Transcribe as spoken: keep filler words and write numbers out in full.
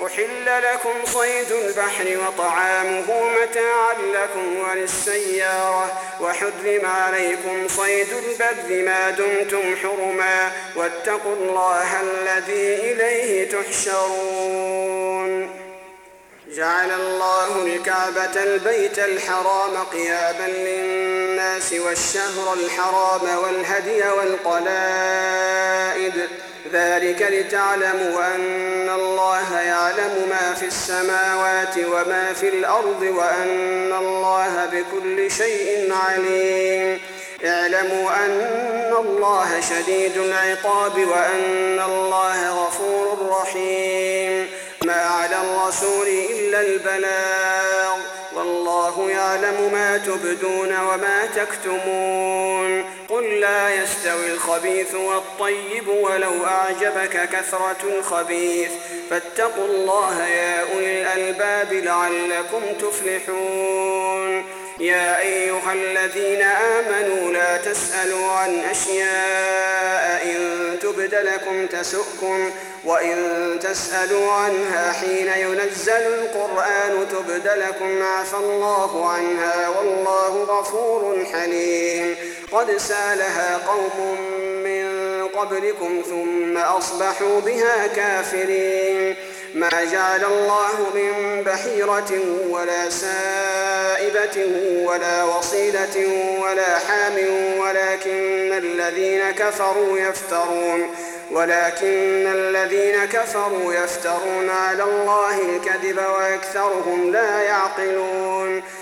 أحل لكم صيد البحر وطعامه متاعا لكم وللسيارة وحرم عليكم صيد البر ما دمتم حرما واتقوا الله الذي إليه تحشرون. جعل الله الكعبة البيت الحرام قياما للناس والشهر الحرام والهدي والقلائد ذلك لتعلموا أن الله يعلم ما في السماوات وما في الأرض وأن الله بكل شيء عليم. اعلموا أن الله شديد العقاب وأن الله غفور رحيم. ما على الرسول إلا البلاغ والله يعلم ما تبدون وما تكتمون. قل لا يستوي الخبيث والطيب ولو أعجبك كثرة الخبيث فاتقوا الله يا أولي الألباب لعلكم تفلحون. يا أيها الذين آمنوا لا تسألوا عن أشياء إن تبد لكم تسؤكم وإن تسألوا عنها حين ينزل القرآن تبد لكم عفى الله عنها والله غفور حليم. قد سالها قوم من قبلكم ثم أصبحوا بها كافرين. ما جعل الله من بحيرة ولا سائبة ولا وصيلة ولا حام ولكن الذين كفروا يفترون ولكن الذين كفروا يفترون على الله الكذب وأكثرهم لا يعقلون.